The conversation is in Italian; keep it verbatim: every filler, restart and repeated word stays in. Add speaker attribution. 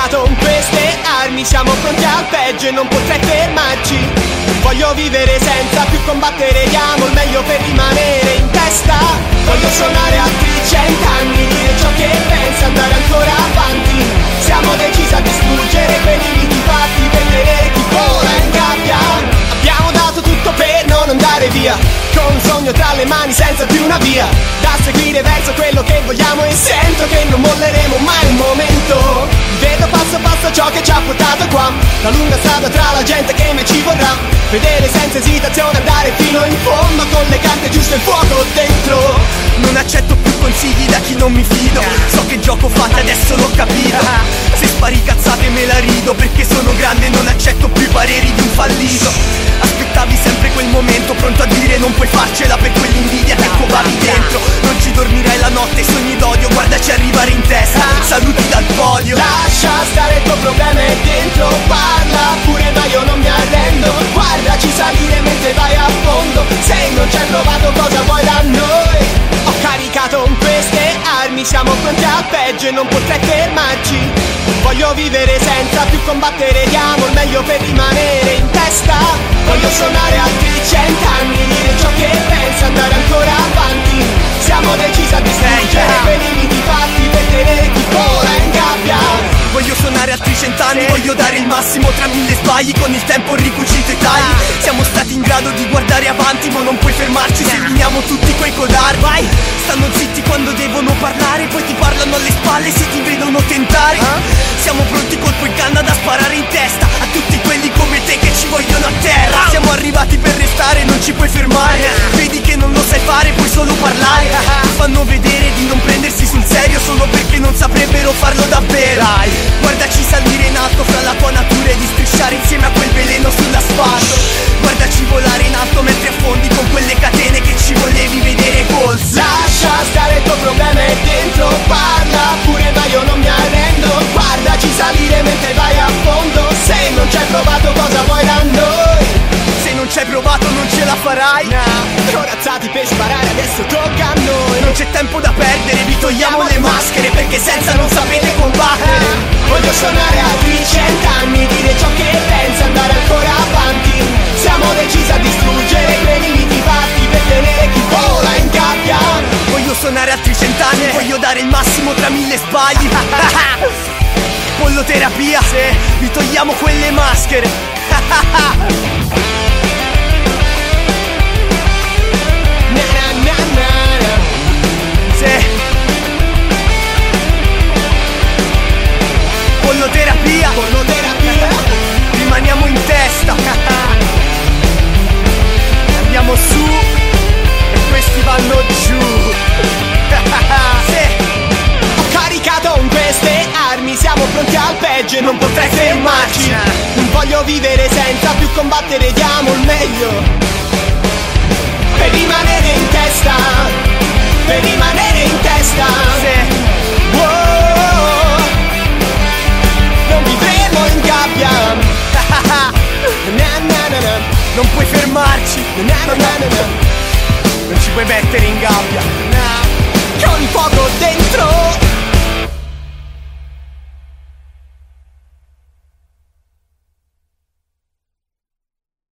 Speaker 1: caricato con queste armi, siamo pronti al peggio e non potrei fermarci. Voglio vivere senza più combattere, diamo il meglio per rimanere in testa. Voglio suonare altri cent'anni, dire ciò che pensa, andare ancora avanti. Siamo decisi a distruggere quei limiti fatti per vedere chi vola in gabbia. Abbiamo dato tutto per non andare via, con un sogno tra le mani senza più una via da seguire verso quello che vogliamo, e sento che non molleremo mai un momento. Vedo passo passo ciò che ci ha portato qua, la lunga strada tra la gente che me ci vorrà. Vedere senza esitazione, andare fino in fondo con le carte giuste e il fuoco dentro.
Speaker 2: Non accetto più consigli da chi non mi fido, so che gioco fate adesso l'ho capito. Se spari cazzate me la rido, perché sono grande e non accetto più i pareri di un fallito. Aspettavi sempre quel momento, pronto a dire non puoi farcela per quell'invidia che covavi dentro. Non ci dormirai la notte, sogni d'odio, guardaci arrivare in testa, saluti dal podio.
Speaker 1: Lascia stare il tuo problema è dentro, parla pure ma io non mi arrendo. Guardaci salire mentre vai a fondo, se non ci hai provato cosa vuoi da noi? Ho caricato con queste armi, siamo pronti al peggio e non potrei fermarci. Voglio vivere senza più combattere, diamo il meglio per rimanere in testa. Voglio suonare altri cent'anni, dire ciò che pensa, andare ancora avanti. Siamo decisi a distruggere quei limiti fatti per tenere chi vola in gabbia.
Speaker 2: Voglio suonare altri cent'anni, voglio dare il massimo tra mille sbagli, con il tempo ricucito i tagli. Siamo stati in grado di guardare avanti, ma non puoi fermarci se eliminiamo tutti quei codardi. Vai! Stanno zitti quando devono parlare, poi ti parlano alle spalle se ti vedono tentare. Siamo pronti colpo in canna da sparare in testa a tutti quelli come te che ci vogliono a terra. Siamo arrivati per restare, non ci puoi fermare. Vedi che non lo sai fare, puoi solo parlare. Ti fanno vedere di non prendersi sul serio solo perché non saprebbero farlo davvero. Guardaci salire in alto fra la tua natura e di strisciare insieme a quel veleno sull'asfalto. Guardaci volare in alto mentre affondi con quelle catene che ci volevi vedere polsi.
Speaker 1: Lascia stare il tuo problema è dentro, parla pure ma io non mi arrendo. Guardaci salire mentre vai a fondo, se non ci hai provato cosa vuoi da noi?
Speaker 2: Se non ci hai provato non ce la farai.
Speaker 1: Nah, corazzati per sparare, adesso tocca a noi.
Speaker 2: Non c'è tempo da perdere, vi togliamo le maschere, perché senza non sapete combattere.
Speaker 1: Voglio suonare altri cent'anni, dire ciò che pensa, andare ancora avanti. Siamo decisi a distruggere quei limiti fatti per tenere chi vola in gabbia.
Speaker 2: Voglio suonare altri cent'anni, voglio dare il massimo tra mille sbagli. Polloterapia, se vi togliamo quelle maschere.
Speaker 1: Na na na na na.
Speaker 2: Se Polloterapia,
Speaker 1: Polloterapia.
Speaker 2: rimaniamo in testa. Andiamo su e questi vanno giù. Se
Speaker 1: Ho caricato con queste armi, siamo pronti al peggio e non potrei fermarci. Non voglio vivere senza più combattere, diamo il meglio per rimanere in testa, per rimanere in testa.
Speaker 2: Se
Speaker 1: Wow. Non vivremo in gabbia. Na na na na.
Speaker 2: non puoi fermarci.
Speaker 1: Na na na na na.
Speaker 2: Non ci puoi mettere in gabbia.
Speaker 1: Con fuoco dentro.